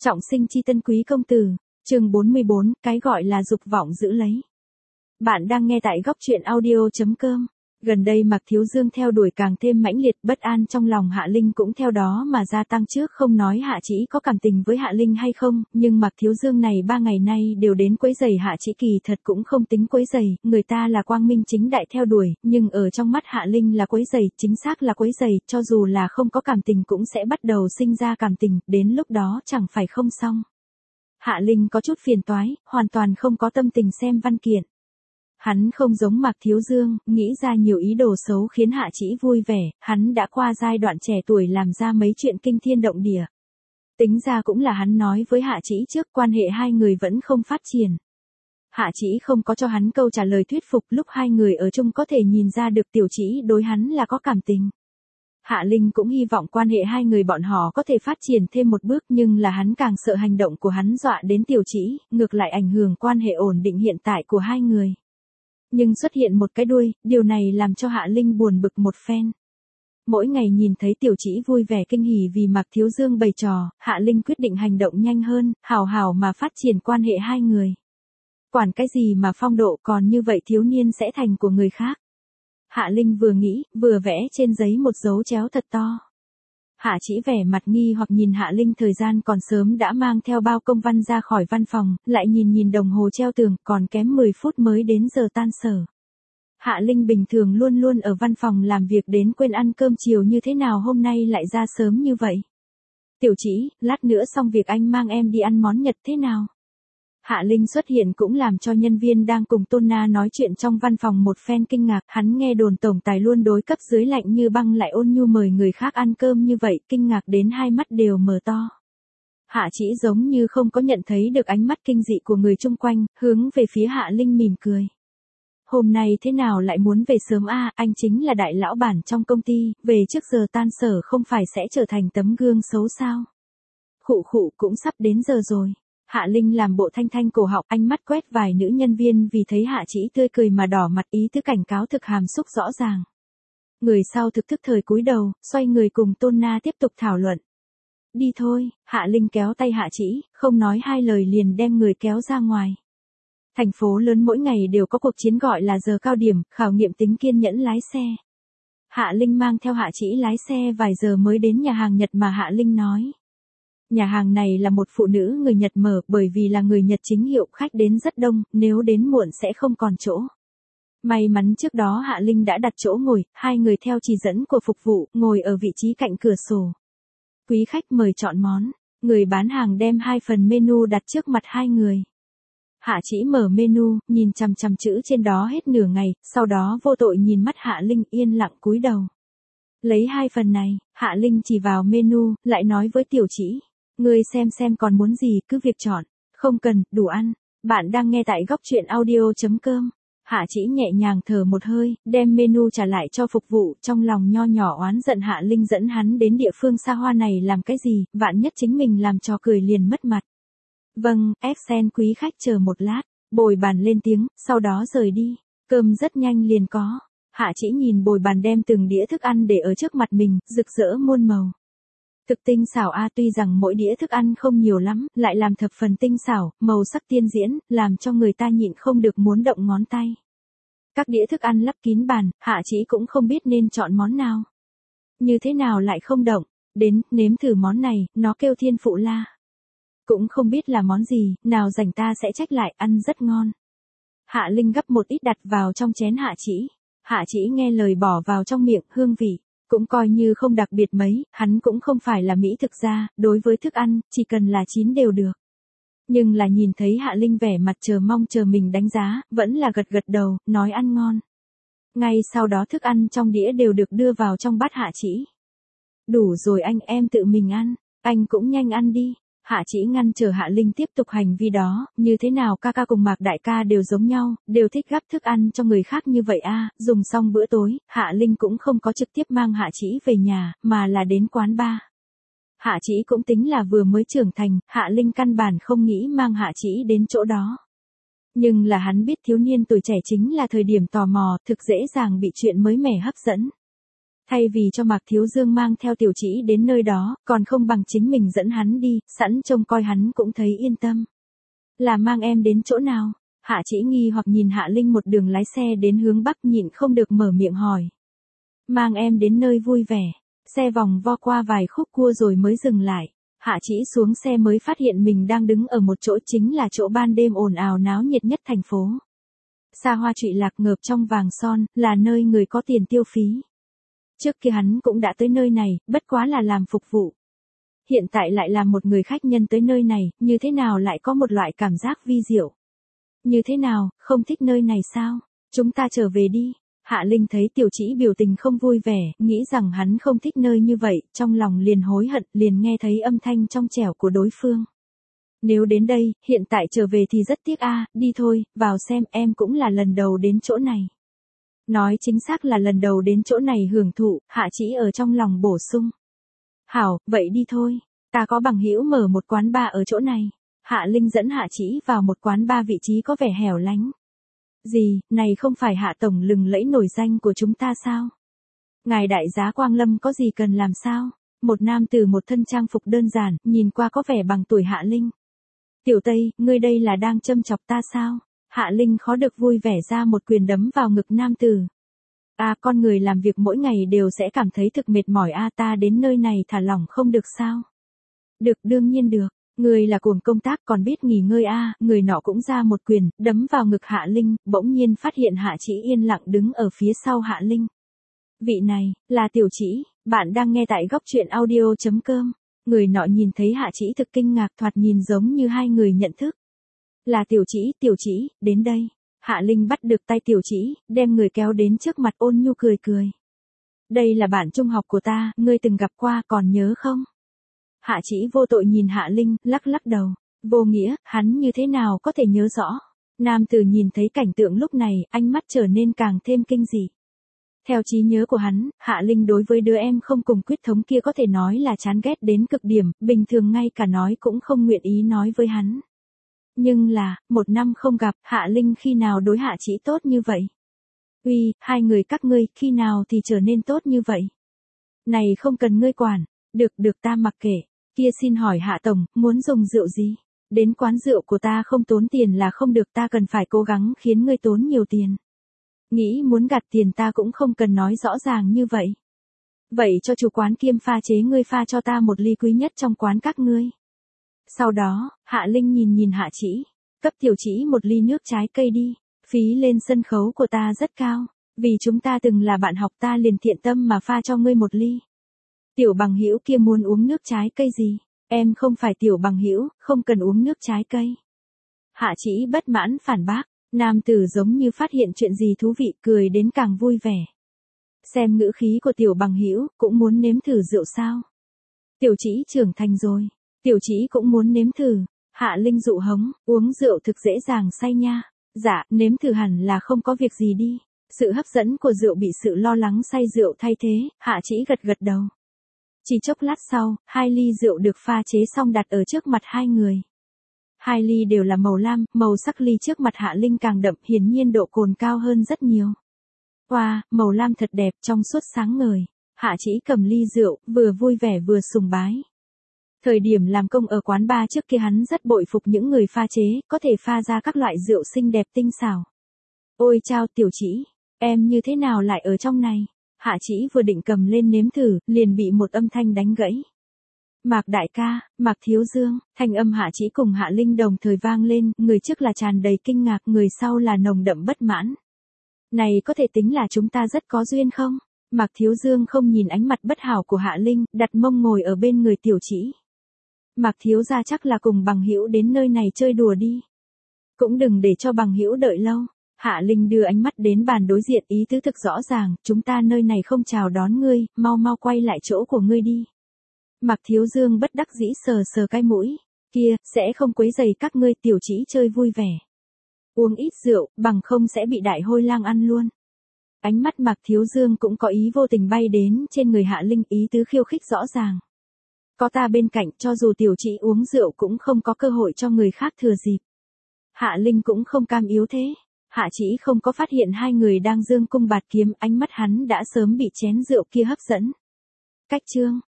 Trọng sinh chi tân quý công tử, chương 44, cái gọi là dục vọng giữ lấy. Bạn đang nghe tại góc truyện audio.com. Gần đây Mạc Thiếu Dương theo đuổi càng thêm mãnh liệt, bất an trong lòng Hạ Linh cũng theo đó mà gia tăng, trước không nói Hạ Chỉ có cảm tình với Hạ Linh hay không, nhưng Mạc Thiếu Dương này 3 ngày nay đều đến quấy rầy Hạ Chỉ, kỳ thật cũng không tính quấy rầy, người ta là quang minh chính đại theo đuổi, nhưng ở trong mắt Hạ Linh là quấy rầy, chính xác là quấy rầy, cho dù là không có cảm tình cũng sẽ bắt đầu sinh ra cảm tình, đến lúc đó chẳng phải không xong. Hạ Linh có chút phiền toái, hoàn toàn không có tâm tình xem văn kiện. Hắn không giống Mạc Thiếu Dương, nghĩ ra nhiều ý đồ xấu khiến Hạ Chỉ vui vẻ, hắn đã qua giai đoạn trẻ tuổi làm ra mấy chuyện kinh thiên động địa. Tính ra cũng là hắn nói với Hạ Chỉ trước, quan hệ hai người vẫn không phát triển. Hạ Chỉ không có cho hắn câu trả lời thuyết phục, lúc hai người ở chung có thể nhìn ra được Tiểu Chỉ đối hắn là có cảm tình. Hạ Linh cũng hy vọng quan hệ hai người bọn họ có thể phát triển thêm một bước, nhưng là hắn càng sợ hành động của hắn dọa đến Tiểu Chỉ, ngược lại ảnh hưởng quan hệ ổn định hiện tại của hai người. Nhưng xuất hiện một cái đuôi, điều này làm cho Hạ Linh buồn bực một phen. Mỗi ngày nhìn thấy Tiểu Chỉ vui vẻ kinh hỉ vì Mạc Thiếu Dương bày trò, Hạ Linh quyết định hành động nhanh hơn, hào hào mà phát triển quan hệ hai người. Quản cái gì mà phong độ, còn như vậy thiếu niên sẽ thành của người khác. Hạ Linh vừa nghĩ, vừa vẽ trên giấy một dấu chéo thật to. Hạ Chỉ vẻ mặt nghi hoặc nhìn Hạ Linh, thời gian còn sớm đã mang theo bao công văn ra khỏi văn phòng, lại nhìn đồng hồ treo tường, còn kém 10 phút mới đến giờ tan sở. Hạ Linh bình thường luôn luôn ở văn phòng làm việc đến quên ăn cơm chiều, như thế nào hôm nay lại ra sớm như vậy? Tiểu Chỉ, lát nữa xong việc anh mang em đi ăn món Nhật thế nào? Hạ Linh xuất hiện cũng làm cho nhân viên đang cùng Tôn Na nói chuyện trong văn phòng một phen kinh ngạc, hắn nghe đồn tổng tài luôn đối cấp dưới lạnh như băng lại ôn nhu mời người khác ăn cơm như vậy, kinh ngạc đến hai mắt đều mở to. Hạ Chỉ giống như không có nhận thấy được ánh mắt kinh dị của người chung quanh, hướng về phía Hạ Linh mỉm cười. Hôm nay thế nào lại muốn về sớm a? Anh chính là đại lão bản trong công ty, về trước giờ tan sở không phải sẽ trở thành tấm gương xấu sao? Khụ khụ, cũng sắp đến giờ rồi. Hạ Linh làm bộ thanh thanh cổ họng, ánh mắt quét vài nữ nhân viên vì thấy Hạ Chỉ tươi cười mà đỏ mặt, ý tứ cảnh cáo thực hàm xúc rõ ràng. Người sau thực thức thời cúi đầu, xoay người cùng Tôn Na tiếp tục thảo luận. Đi thôi, Hạ Linh kéo tay Hạ Chỉ, không nói hai lời liền đem người kéo ra ngoài. Thành phố lớn mỗi ngày đều có cuộc chiến gọi là giờ cao điểm, khảo nghiệm tính kiên nhẫn lái xe. Hạ Linh mang theo Hạ Chỉ lái xe vài giờ mới đến nhà hàng Nhật mà Hạ Linh nói. Nhà hàng này là một phụ nữ người Nhật mở, bởi vì là người Nhật chính hiệu, khách đến rất đông, nếu đến muộn sẽ không còn chỗ. May mắn trước đó Hạ Linh đã đặt chỗ ngồi, hai người theo chỉ dẫn của phục vụ, ngồi ở vị trí cạnh cửa sổ. Quý khách mời chọn món, người bán hàng đem 2 phần menu đặt trước mặt hai người. Hạ Chỉ mở menu, nhìn chằm chằm chữ trên đó hết nửa ngày, sau đó vô tội nhìn mắt Hạ Linh, yên lặng cúi đầu. Lấy 2 phần này, Hạ Linh chỉ vào menu, lại nói với Tiểu Chỉ. Ngươi xem còn muốn gì, cứ việc chọn. Không cần, đủ ăn. Bạn đang nghe tại góc truyện audio.com. Hạ Chỉ nhẹ nhàng thở một hơi, đem menu trả lại cho phục vụ, trong lòng nho nhỏ oán giận Hạ Linh dẫn hắn đến địa phương xa hoa này làm cái gì, vạn nhất chính mình làm trò cười liền mất mặt. Vâng, Excel quý khách chờ một lát, bồi bàn lên tiếng, sau đó rời đi. Cơm rất nhanh liền có. Hạ Chỉ nhìn bồi bàn đem từng đĩa thức ăn để ở trước mặt mình, rực rỡ muôn màu. Thực tinh xảo a, tuy rằng mỗi đĩa thức ăn không nhiều lắm, lại làm thập phần tinh xảo, màu sắc tiên diễn, làm cho người ta nhịn không được muốn động ngón tay. Các đĩa thức ăn lắp kín bàn, Hạ Chỉ cũng không biết nên chọn món nào. Như thế nào lại không động, đến, nếm thử món này, nó kêu thiên phụ la. Cũng không biết là món gì, nào rảnh ta sẽ trách lại, ăn rất ngon. Hạ Linh gấp một ít đặt vào trong chén Hạ Chỉ. Hạ Chỉ nghe lời bỏ vào trong miệng, hương vị cũng coi như không đặc biệt mấy, hắn cũng không phải là mỹ thực gia, đối với thức ăn, chỉ cần là chín đều được. Nhưng là nhìn thấy Hạ Linh vẻ mặt chờ mong chờ mình đánh giá, vẫn là gật gật đầu, nói ăn ngon. Ngay sau đó thức ăn trong đĩa đều được đưa vào trong bát Hạ Chỉ. Đủ rồi anh, em tự mình ăn, anh cũng nhanh ăn đi. Hạ Chỉ ngăn chờ Hạ Linh tiếp tục hành vi đó, như thế nào ca ca cùng Mạc đại ca đều giống nhau, đều thích gắp thức ăn cho người khác như vậy a. Dùng xong bữa tối, Hạ Linh cũng không có trực tiếp mang Hạ Chỉ về nhà, mà là đến quán bar. Hạ Chỉ cũng tính là vừa mới trưởng thành, Hạ Linh căn bản không nghĩ mang Hạ Chỉ đến chỗ đó. Nhưng là hắn biết thiếu niên tuổi trẻ chính là thời điểm tò mò, thực dễ dàng bị chuyện mới mẻ hấp dẫn. Thay vì cho Mạc Thiếu Dương mang theo Tiểu Trĩ đến nơi đó, còn không bằng chính mình dẫn hắn đi, sẵn trông coi hắn cũng thấy yên tâm. Là mang em đến chỗ nào? Hạ Trĩ nghi hoặc nhìn Hạ Linh một đường lái xe đến hướng Bắc, nhịn không được mở miệng hỏi. Mang em đến nơi vui vẻ. Xe vòng vo qua vài khúc cua rồi mới dừng lại. Hạ Trĩ xuống xe mới phát hiện mình đang đứng ở một chỗ, chính là chỗ ban đêm ồn ào náo nhiệt nhất thành phố. Xa hoa trụy lạc ngợp trong vàng son, là nơi người có tiền tiêu phí. Trước kia hắn cũng đã tới nơi này, bất quá là làm phục vụ. Hiện tại lại là một người khách nhân tới nơi này, như thế nào lại có một loại cảm giác vi diệu. Như thế nào, không thích nơi này sao? Chúng ta trở về đi. Hạ Linh thấy Tiểu Trĩ biểu tình không vui vẻ, nghĩ rằng hắn không thích nơi như vậy, trong lòng liền hối hận, liền nghe thấy âm thanh trong trẻo của đối phương. Nếu đến đây, hiện tại trở về thì rất tiếc a, đi thôi, vào xem, em cũng là lần đầu đến chỗ này. Nói chính xác là lần đầu đến chỗ này hưởng thụ, Hạ Trĩ ở trong lòng bổ sung. Hảo, vậy đi thôi, ta có bằng hữu mở một quán bar ở chỗ này. Hạ Linh dẫn Hạ Trĩ vào một quán bar vị trí có vẻ hẻo lánh. Gì, này không phải Hạ tổng lừng lẫy nổi danh của chúng ta sao? Ngài đại giá Quang Lâm có gì cần làm sao? Một nam tử một thân trang phục đơn giản, nhìn qua có vẻ bằng tuổi Hạ Linh. Tiểu Tây, ngươi đây là đang châm chọc ta sao? Hạ Linh khó được vui vẻ ra một quyền đấm vào ngực nam tử. Con người làm việc mỗi ngày đều sẽ cảm thấy thực mệt mỏi ta đến nơi này thả lỏng không được sao? Được, đương nhiên được. Người là cuồng công tác còn biết nghỉ ngơi người nọ cũng ra một quyền, đấm vào ngực Hạ Linh, bỗng nhiên phát hiện Hạ Trĩ yên lặng đứng ở phía sau Hạ Linh. Vị này, là Tiểu Trĩ, bạn đang nghe tại góc truyện audio.com. Người nọ nhìn thấy Hạ Trĩ thực kinh ngạc, thoạt nhìn giống như hai người nhận thức. Là Tiểu Trĩ, đến đây. Hạ Linh bắt được tay Tiểu Trĩ, đem người kéo đến trước mặt, ôn nhu cười cười. Đây là bạn trung học của ta, ngươi từng gặp qua, còn nhớ không? Hạ Trĩ vô tội nhìn Hạ Linh, lắc lắc đầu. Vô nghĩa, hắn như thế nào có thể nhớ rõ? Nam tử nhìn thấy cảnh tượng lúc này, ánh mắt trở nên càng thêm kinh dị. Theo trí nhớ của hắn, Hạ Linh đối với đứa em không cùng huyết thống kia có thể nói là chán ghét đến cực điểm, bình thường ngay cả nói cũng không nguyện ý nói với hắn. Nhưng là, một năm không gặp, Hạ Linh khi nào đối Hạ Trĩ tốt như vậy? Uy, hai người các ngươi, khi nào thì trở nên tốt như vậy? Này không cần ngươi quản. Được ta mặc kệ. Kia xin hỏi Hạ tổng, muốn dùng rượu gì? Đến quán rượu của ta không tốn tiền là không được, ta cần phải cố gắng khiến ngươi tốn nhiều tiền. Nghĩ muốn gạt tiền ta cũng không cần nói rõ ràng như vậy. Vậy cho chủ quán kiêm pha chế ngươi pha cho ta một ly quý nhất trong quán các ngươi. Sau đó, Hạ Linh nhìn Hạ Trĩ, cấp Tiểu Trĩ một ly nước trái cây đi, phí lên sân khấu của ta rất cao, vì chúng ta từng là bạn học ta liền thiện tâm mà pha cho ngươi một ly. Tiểu bằng hữu kia muốn uống nước trái cây gì? Em không phải tiểu bằng hữu, không cần uống nước trái cây. Hạ Trĩ bất mãn phản bác, nam tử giống như phát hiện chuyện gì thú vị, cười đến càng vui vẻ. Xem ngữ khí của tiểu bằng hữu, cũng muốn nếm thử rượu sao? Tiểu Trĩ trưởng thành rồi, Tiểu Trĩ cũng muốn nếm thử. Hạ Linh dụ hống, uống rượu thực dễ dàng say nha. Dạ, nếm thử hẳn là không có việc gì đi. Sự hấp dẫn của rượu bị sự lo lắng say rượu thay thế, Hạ Trĩ gật đầu. Chỉ chốc lát sau, 2 ly rượu được pha chế xong đặt ở trước mặt hai người. 2 ly đều là màu lam, màu sắc ly trước mặt Hạ Linh càng đậm, hiển nhiên độ cồn cao hơn rất nhiều. Wow, màu lam thật đẹp, trong suốt sáng ngời. Hạ Trĩ cầm ly rượu, vừa vui vẻ vừa sùng bái. Thời điểm làm công ở quán bar trước kia hắn rất bội phục những người pha chế, có thể pha ra các loại rượu xinh đẹp tinh xảo. Ôi chao Tiểu Trĩ, em như thế nào lại ở trong này? Hạ Trĩ vừa định cầm lên nếm thử, liền bị một âm thanh đánh gãy. Mạc đại ca, Mạc thiếu dương, thanh âm Hạ Trĩ cùng Hạ Linh đồng thời vang lên, người trước là tràn đầy kinh ngạc, người sau là nồng đậm bất mãn. Này có thể tính là chúng ta rất có duyên không? Mạc thiếu dương không nhìn ánh mặt bất hảo của Hạ Linh, đặt mông ngồi ở bên người Tiểu Trĩ. Mạc thiếu gia chắc là cùng bằng hữu đến nơi này chơi đùa đi. Cũng đừng để cho bằng hữu đợi lâu. Hạ Linh đưa ánh mắt đến bàn đối diện, ý tứ thực rõ ràng, chúng ta nơi này không chào đón ngươi, mau quay lại chỗ của ngươi đi. Mạc thiếu dương bất đắc dĩ sờ cái mũi, kia, sẽ không quấy rầy các ngươi, Tiểu Trĩ chơi vui vẻ. Uống ít rượu, bằng không sẽ bị đại hôi lang ăn luôn. Ánh mắt Mạc thiếu dương cũng có ý vô tình bay đến trên người Hạ Linh, ý tứ khiêu khích rõ ràng. Có ta bên cạnh, cho dù Tiểu Trĩ uống rượu cũng không có cơ hội cho người khác thừa dịp. Hạ Linh cũng không cam yếu thế. Hạ Chỉ không có phát hiện hai người đang dương cung bạt kiếm, ánh mắt hắn đã sớm bị chén rượu kia hấp dẫn. Cách chương